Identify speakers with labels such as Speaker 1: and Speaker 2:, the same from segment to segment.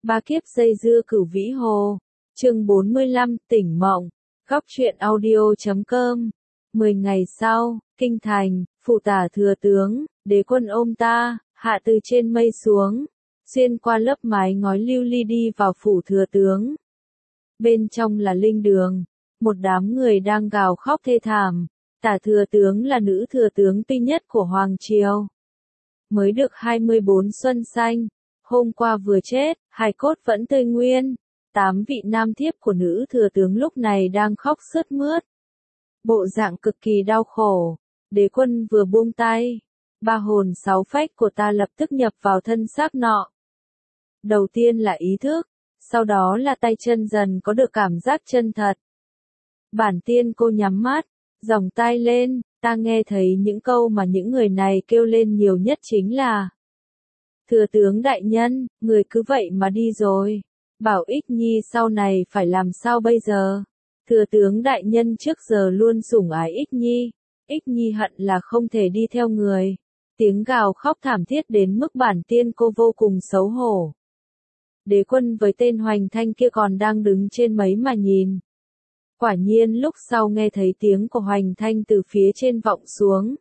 Speaker 1: Ba kiếp dây dưa Cửu Vĩ Hồ. Chương 45, tỉnh mộng. Góc truyện audio.com. 10 ngày sau, kinh thành, phụ tả thừa tướng, đế quân ôm ta, hạ từ trên mây xuống, xuyên qua lớp mái ngói lưu ly đi vào phủ thừa tướng. Bên trong là linh đường, một đám người đang gào khóc thê thảm. Tả thừa tướng là nữ thừa tướng duy nhất của Hoàng Triều. Mới được 24 xuân xanh, hôm qua vừa chết, hài cốt vẫn tươi nguyên. 8 vị nam thiếp của nữ thừa tướng lúc này đang khóc sướt mướt. Bộ dạng cực kỳ đau khổ. Đế quân vừa buông tay, ba hồn sáu phách của ta lập tức nhập vào thân xác nọ. Đầu tiên là ý thức, sau đó là tay chân dần có được cảm giác chân thật. Bản tiên cô nhắm mắt, dòng tai lên, ta nghe thấy những câu mà những người này kêu lên nhiều nhất chính là: Thừa tướng đại nhân, người cứ vậy mà đi rồi. Bảo Ích Nhi sau này phải làm sao bây giờ? Thừa tướng đại nhân trước giờ luôn sủng ái Ích Nhi. Ích Nhi hận là không thể đi theo người. Tiếng gào khóc thảm thiết đến mức bản tiên cô vô cùng xấu hổ. Đế quân với tên Hoành Thanh kia còn đang đứng trên mấy mà nhìn. Quả nhiên lúc sau nghe thấy tiếng của Hoành Thanh từ phía trên vọng xuống.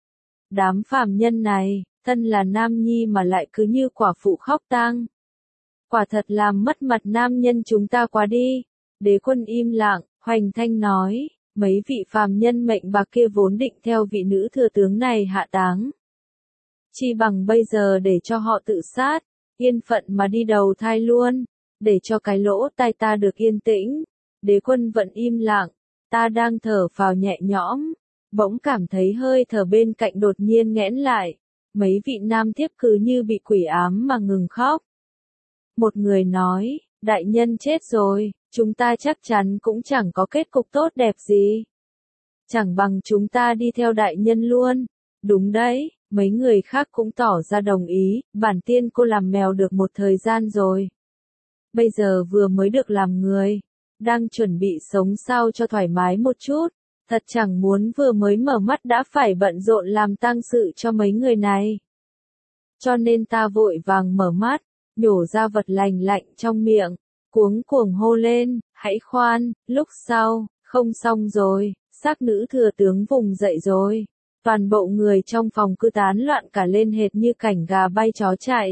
Speaker 1: Đám phàm nhân này, thân là nam nhi mà lại cứ như quả phụ khóc tang. Quả thật làm mất mặt nam nhân chúng ta quá đi. Đế quân im lặng, Hoành Thanh nói, mấy vị phàm nhân mệnh bạc kia vốn định theo vị nữ thừa tướng này hạ táng. Chi bằng bây giờ để cho họ tự sát, yên phận mà đi đầu thai luôn, để cho cái lỗ tai ta được yên tĩnh. Đế quân vẫn im lặng, ta đang thở phào nhẹ nhõm, bỗng cảm thấy hơi thở bên cạnh đột nhiên nghẽn lại. Mấy vị nam thiếp cứ như bị quỷ ám mà ngừng khóc. Một người nói, đại nhân chết rồi, chúng ta chắc chắn cũng chẳng có kết cục tốt đẹp gì. Chẳng bằng chúng ta đi theo đại nhân luôn. Đúng đấy, mấy người khác cũng tỏ ra đồng ý, bản tiên cô làm mèo được một thời gian rồi. Bây giờ vừa mới được làm người, đang chuẩn bị sống sao cho thoải mái một chút, thật chẳng muốn vừa mới mở mắt đã phải bận rộn làm tang sự cho mấy người này. Cho nên ta vội vàng mở mắt, nhổ ra vật lành lạnh trong miệng, cuống cuồng hô lên, hãy khoan, lúc sau, không xong rồi, xác nữ thừa tướng vùng dậy rồi. Toàn bộ người trong phòng cứ tán loạn cả lên hệt như cảnh gà bay chó chạy.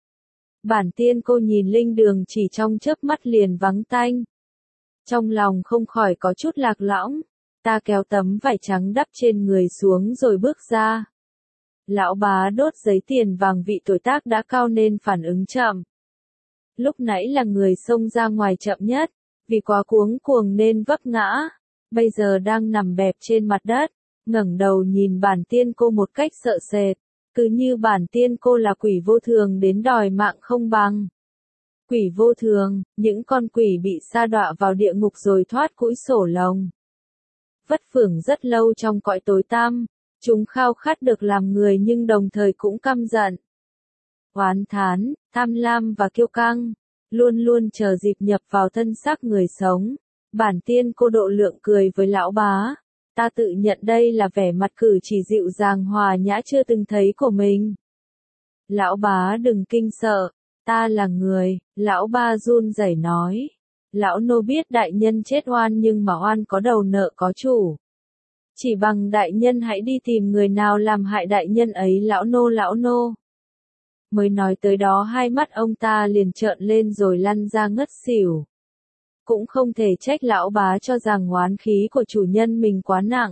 Speaker 1: Bản tiên cô nhìn linh đường chỉ trong chớp mắt liền vắng tanh. Trong lòng không khỏi có chút lạc lõng, ta kéo tấm vải trắng đắp trên người xuống rồi bước ra. Lão bá đốt giấy tiền vàng, vị tuổi tác đã cao nên phản ứng chậm. Lúc nãy là người xông ra ngoài chậm nhất, vì quá cuống cuồng nên vấp ngã, bây giờ đang nằm bẹp trên mặt đất, ngẩng đầu nhìn bản tiên cô một cách sợ sệt, cứ như bản tiên cô là quỷ vô thường đến đòi mạng không bằng. Quỷ vô thường, những con quỷ bị sa đọa vào địa ngục rồi thoát cũi sổ lồng. Vất vưởng rất lâu trong cõi tối tăm, chúng khao khát được làm người nhưng đồng thời cũng căm giận, oán thán, tham lam và kiêu căng, luôn luôn chờ dịp nhập vào thân xác người sống. Bản tiên cô độ lượng cười với lão bá, ta tự nhận đây là vẻ mặt cử chỉ dịu dàng hòa nhã chưa từng thấy của mình. Lão bá đừng kinh sợ, ta là người, lão ba run rẩy nói. Lão nô biết đại nhân chết oan nhưng mà oan có đầu nợ có chủ. Chỉ bằng đại nhân hãy đi tìm người nào làm hại đại nhân ấy. Lão nô. Mới nói tới đó hai mắt ông ta liền trợn lên rồi lăn ra ngất xỉu. Cũng không thể trách lão bá cho rằng oán khí của chủ nhân mình quá nặng.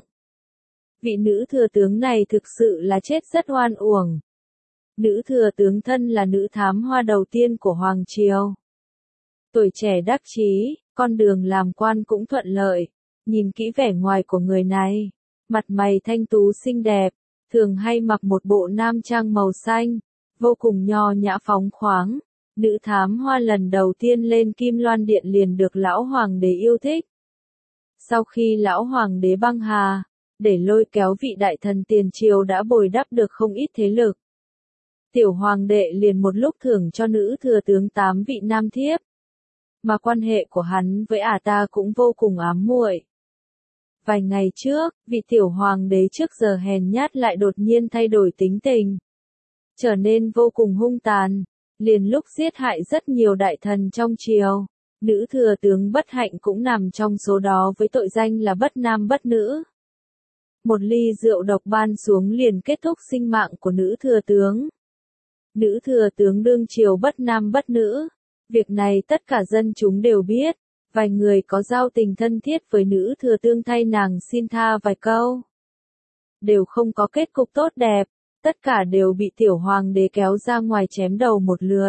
Speaker 1: Vị nữ thừa tướng này thực sự là chết rất oan uổng. Nữ thừa tướng thân là nữ thám hoa đầu tiên của Hoàng Triều. Tuổi trẻ đắc chí, con đường làm quan cũng thuận lợi. Nhìn kỹ vẻ ngoài của người này, mặt mày thanh tú xinh đẹp, thường hay mặc một bộ nam trang màu xanh, vô cùng nho nhã phóng khoáng. Nữ thám hoa lần đầu tiên lên Kim Loan Điện liền được lão hoàng đế yêu thích. Sau khi lão hoàng đế băng hà, để lôi kéo vị đại thần tiền triều đã bồi đắp được không ít thế lực. Tiểu hoàng đệ liền một lúc thưởng cho nữ thừa tướng 8 vị nam thiếp. Mà quan hệ của hắn với ta cũng vô cùng ám muội. Vài ngày trước, vị tiểu hoàng đế trước giờ hèn nhát lại đột nhiên thay đổi tính tình, trở nên vô cùng hung tàn. liền lúc giết hại rất nhiều đại thần trong triều. Nữ thừa tướng bất hạnh cũng nằm trong số đó với tội danh là bất nam bất nữ. Một ly rượu độc ban xuống liền kết thúc sinh mạng của nữ thừa tướng. Nữ thừa tướng đương triều bất nam bất nữ. Việc này tất cả dân chúng đều biết. Vài người có giao tình thân thiết với nữ thừa tướng thay nàng xin tha vài câu. Đều không có kết cục tốt đẹp. Tất cả đều bị tiểu hoàng đế kéo ra ngoài chém đầu một lượt.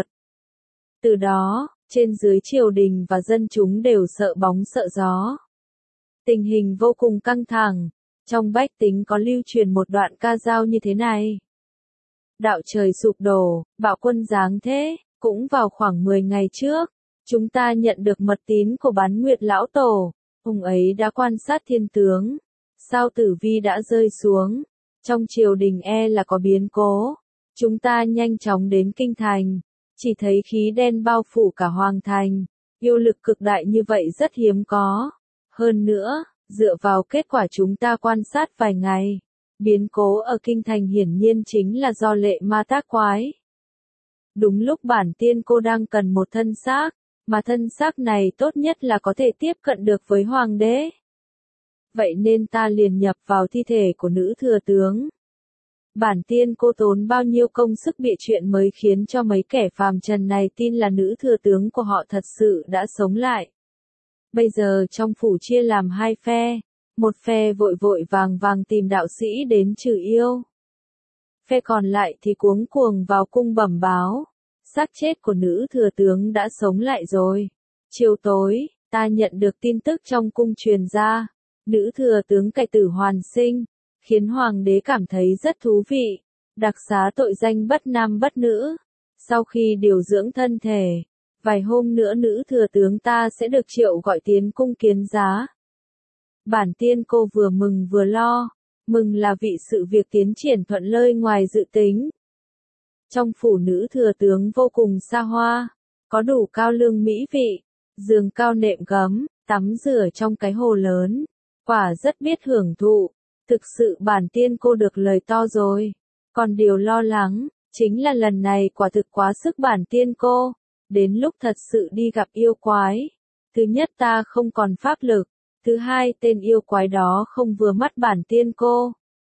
Speaker 1: Từ đó, trên dưới triều đình và dân chúng đều sợ bóng sợ gió. Tình hình vô cùng căng thẳng. Trong bách tính có lưu truyền một đoạn ca dao như thế này. Đạo trời sụp đổ, bạo quân giáng thế, cũng vào khoảng 10 ngày trước, chúng ta nhận được mật tín của Bán Nguyệt Lão Tổ, ông ấy đã quan sát thiên tướng, sao tử vi đã rơi xuống, trong triều đình là có biến cố, chúng ta nhanh chóng đến kinh thành, chỉ thấy khí đen bao phủ cả hoàng thành, yêu lực cực đại như vậy rất hiếm có, hơn nữa, dựa vào kết quả chúng ta quan sát vài ngày. Biến cố ở kinh thành hiển nhiên chính là do lệ ma tác quái. Đúng lúc bản tiên cô đang cần một thân xác, mà thân xác này tốt nhất là có thể tiếp cận được với hoàng đế. Vậy nên ta liền nhập vào thi thể của nữ thừa tướng. Bản tiên cô tốn bao nhiêu công sức bịa chuyện mới khiến cho mấy kẻ phàm trần này tin là nữ thừa tướng của họ thật sự đã sống lại. Bây giờ trong phủ chia làm hai phe. Một phe vội vội vàng vàng tìm đạo sĩ đến trừ yêu. Phe còn lại thì cuống cuồng vào cung bẩm báo. Xác chết của nữ thừa tướng đã sống lại rồi. Chiều tối, ta nhận được tin tức trong cung truyền ra. Nữ thừa tướng cải tử hoàn sinh. Khiến hoàng đế cảm thấy rất thú vị. Đặc xá tội danh bất nam bất nữ. Sau khi điều dưỡng thân thể, vài hôm nữa nữ thừa tướng ta sẽ được triệu gọi tiến cung kiến giá. Bản tiên cô vừa mừng vừa lo, mừng là vì sự việc tiến triển thuận lợi ngoài dự tính. Trong phủ nữ thừa tướng vô cùng xa hoa, có đủ cao lương mỹ vị, giường cao nệm gấm, tắm rửa trong cái hồ lớn, quả rất biết hưởng thụ, thực sự bản tiên cô được lời to rồi. Còn điều lo lắng, chính là lần này quả thực quá sức bản tiên cô, đến lúc thật sự đi gặp yêu quái. Thứ nhất ta không còn pháp lực. Thứ hai tên yêu quái đó không vừa mắt bản tiên cô.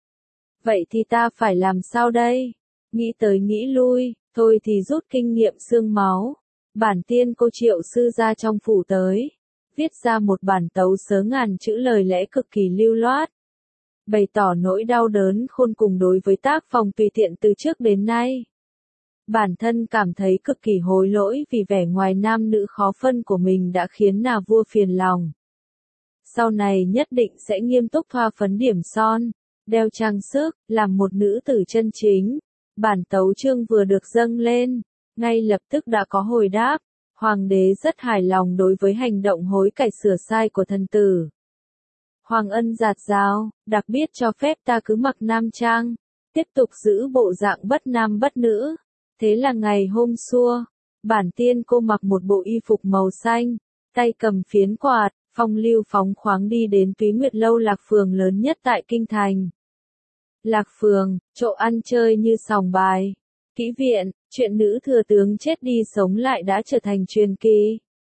Speaker 1: Vậy thì ta phải làm sao đây? Nghĩ tới nghĩ lui, thôi thì rút kinh nghiệm xương máu. Bản tiên cô triệu sư ra trong phủ tới. Viết ra một bản tấu sớ ngàn chữ lời lẽ cực kỳ lưu loát. Bày tỏ nỗi đau đớn khôn cùng đối với tác phong tùy tiện từ trước đến nay. Bản thân cảm thấy cực kỳ hối lỗi vì vẻ ngoài nam nữ khó phân của mình đã khiến nhà vua phiền lòng. Sau này nhất định sẽ nghiêm túc thoa phấn điểm son, đeo trang sức, làm một nữ tử chân chính. Bản tấu chương vừa được dâng lên, ngay lập tức đã có hồi đáp. Hoàng đế rất hài lòng đối với hành động hối cải sửa sai của thần tử. Hoàng ân dạt dào, đặc biệt cho phép ta cứ mặc nam trang, tiếp tục giữ bộ dạng bất nam bất nữ. Thế là ngày hôm xua, bản tiên cô mặc một bộ y phục màu xanh, tay cầm phiến quạt. Phong lưu phóng khoáng đi đến Túy Nguyệt Lâu Lạc Phường lớn nhất tại Kinh Thành. Lạc Phường, chỗ ăn chơi như sòng bài. Kỹ viện, chuyện nữ thừa tướng chết đi sống lại đã trở thành truyền kỳ.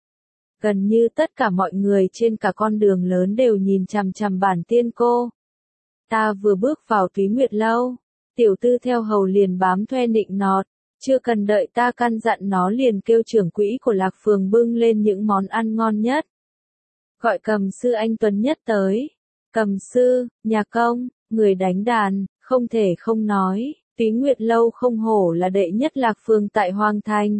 Speaker 1: Gần như tất cả mọi người trên cả con đường lớn đều nhìn chằm chằm bản tiên cô. Ta vừa bước vào Túy Nguyệt Lâu, tiểu tư theo hầu liền bám thue nịnh nọt, chưa cần đợi ta căn dặn nó liền kêu trưởng quỹ của Lạc Phường bưng lên những món ăn ngon nhất. Gọi cầm sư anh Tuấn Nhất tới. Cầm sư, nhà công, người đánh đàn, không thể không nói, Túy Nguyệt Lâu không hổ là đệ nhất Lạc Phường tại Hoàng Thành.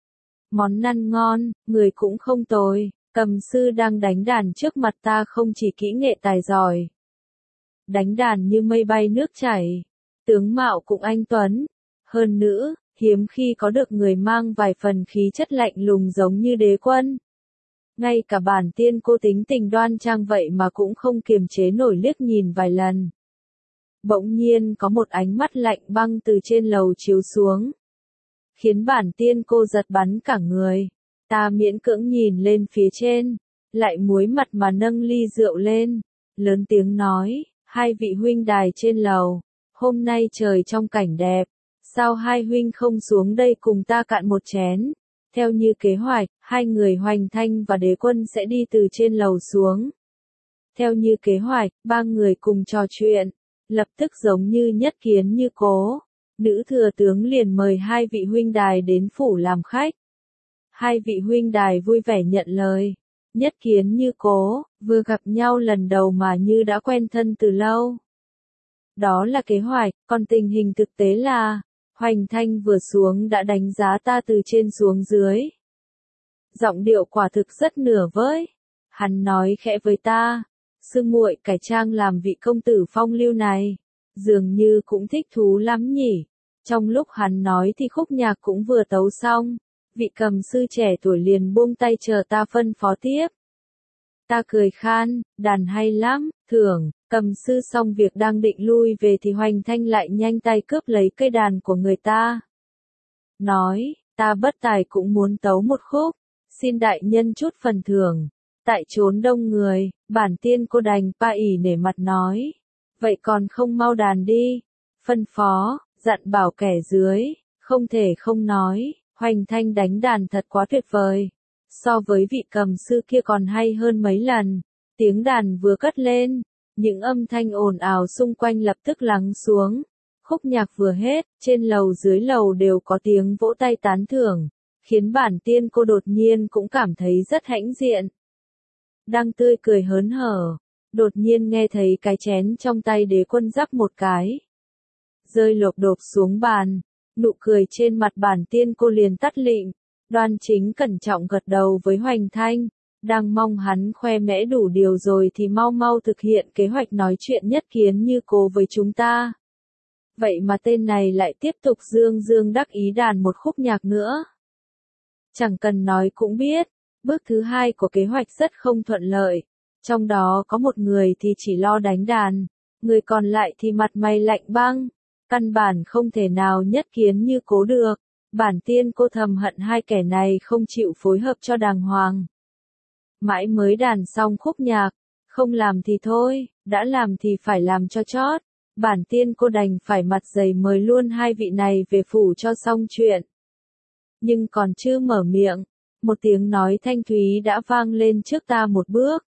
Speaker 1: Món ăn ngon, người cũng không tồi, cầm sư đang đánh đàn trước mặt ta không chỉ kỹ nghệ tài giỏi. Đánh đàn như mây bay nước chảy, tướng mạo cũng anh Tuấn. Hơn nữa, hiếm khi có được người mang vài phần khí chất lạnh lùng giống như đế quân. Ngay cả bản tiên cô tính tình đoan trang vậy mà cũng không kiềm chế nổi liếc nhìn vài lần. Bỗng nhiên có một ánh mắt lạnh băng từ trên lầu chiếu xuống. Khiến bản tiên cô giật bắn cả người. Ta miễn cưỡng nhìn lên phía trên. Lại muối mặt mà nâng ly rượu lên. Lớn tiếng nói, hai vị huynh đài trên lầu. Hôm nay trời trong cảnh đẹp. sao hai huynh không xuống đây cùng ta cạn một chén? Theo như kế hoạch, hai người Hoành Thanh và Đế Quân sẽ đi từ trên lầu xuống. Theo như kế hoạch, ba người cùng trò chuyện, lập tức giống như nhất kiến như cố. Nữ thừa tướng liền mời hai vị huynh đài đến phủ làm khách. Hai vị huynh đài vui vẻ nhận lời. Nhất kiến như cố, vừa gặp nhau lần đầu mà như đã quen thân từ lâu. Đó là kế hoạch, còn tình hình thực tế là, Hoành Thanh vừa xuống đã đánh giá ta từ trên xuống dưới. Giọng điệu quả thực rất nửa vời. Hắn nói khẽ với ta, sư muội cải trang làm vị công tử phong lưu này, dường như cũng thích thú lắm nhỉ. Trong lúc hắn nói thì khúc nhạc cũng vừa tấu xong, vị cầm sư trẻ tuổi liền buông tay chờ ta phân phó tiếp. Ta cười khan, đàn hay lắm, thưởng, cầm sư xong việc đang định lui về thì Hoành Thanh lại nhanh tay cướp lấy cây đàn của người ta. Nói, ta bất tài cũng muốn tấu một khúc, xin đại nhân chút phần thưởng. Tại chốn đông người, bản tiên cô đành pa ỉ nể mặt nói. Vậy còn không mau đàn đi. Phân phó, dặn bảo kẻ dưới, không thể không nói, Hoành Thanh đánh đàn thật quá tuyệt vời. So với vị cầm sư kia còn hay hơn mấy lần. Tiếng đàn vừa cất lên, những âm thanh ồn ào xung quanh lập tức lắng xuống. Khúc nhạc vừa hết, trên lầu dưới lầu đều có tiếng vỗ tay tán thưởng, khiến bản tiên cô đột nhiên cũng cảm thấy rất hãnh diện. Đang tươi cười hớn hở, đột nhiên nghe thấy cái chén trong tay Đế Quân rắc một cái, rơi lộp độp xuống bàn, nụ cười trên mặt bản tiên cô liền tắt lịm, đoan chính cẩn trọng gật đầu với Hoành Thanh, đang mong hắn khoe mẽ đủ điều rồi thì mau mau thực hiện kế hoạch nói chuyện nhất kiến như cố với chúng ta. Vậy mà tên này lại tiếp tục dương dương đắc ý đàn một khúc nhạc nữa. Chẳng cần nói cũng biết, bước thứ hai của kế hoạch rất không thuận lợi. Trong đó có một người thì chỉ lo đánh đàn, người còn lại thì mặt mày lạnh băng, căn bản không thể nào nhất kiến như cố được. Bản tiên cô thầm hận hai kẻ này không chịu phối hợp cho đàng hoàng. Mãi mới đàn xong khúc nhạc, không làm thì thôi, đã làm thì phải làm cho chót. Bản tiên cô đành phải mặt dày mời luôn hai vị này về phủ cho xong chuyện. Nhưng còn chưa mở miệng, một tiếng nói thanh thúy đã vang lên trước ta một bước.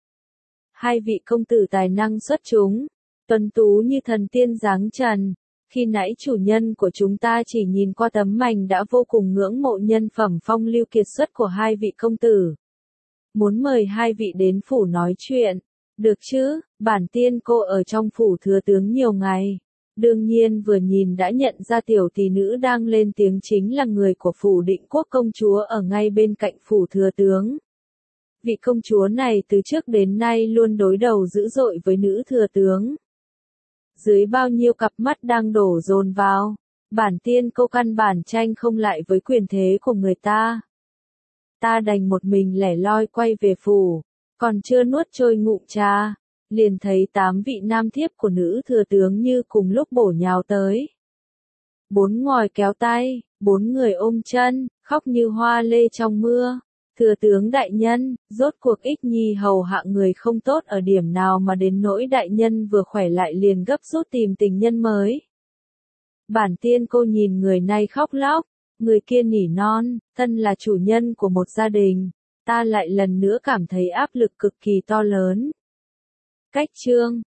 Speaker 1: Hai vị công tử tài năng xuất chúng, tuấn tú như thần tiên dáng trần. Khi nãy chủ nhân của chúng ta chỉ nhìn qua tấm mảnh đã vô cùng ngưỡng mộ nhân phẩm phong lưu kiệt xuất của hai vị công tử. Muốn mời hai vị đến phủ nói chuyện, được chứ, bản tiên cô ở trong phủ thừa tướng nhiều ngày. Đương nhiên vừa nhìn đã nhận ra tiểu tỷ nữ đang lên tiếng chính là người của phủ Định Quốc công chúa ở ngay bên cạnh phủ thừa tướng. Vị công chúa này từ trước đến nay luôn đối đầu dữ dội với nữ thừa tướng. Dưới bao nhiêu cặp mắt đang đổ dồn vào, bản tiên cô căn bản tranh không lại với quyền thế của người ta. Ta đành một mình lẻ loi quay về phủ, còn chưa nuốt trôi ngụm trà, liền thấy 8 vị nam thiếp của nữ thừa tướng như cùng lúc bổ nhào tới. 4 ngòi kéo tay, 4 người ôm chân, khóc như hoa lê trong mưa. Thừa tướng đại nhân, rốt cuộc Ích Nhi hầu hạ người không tốt ở điểm nào mà đến nỗi đại nhân vừa khỏe lại liền gấp rút tìm tình nhân mới. Bản tiên cô nhìn người này khóc lóc, người kia nỉ non, thân là chủ nhân của một gia đình, ta lại lần nữa cảm thấy áp lực cực kỳ to lớn. Cách chương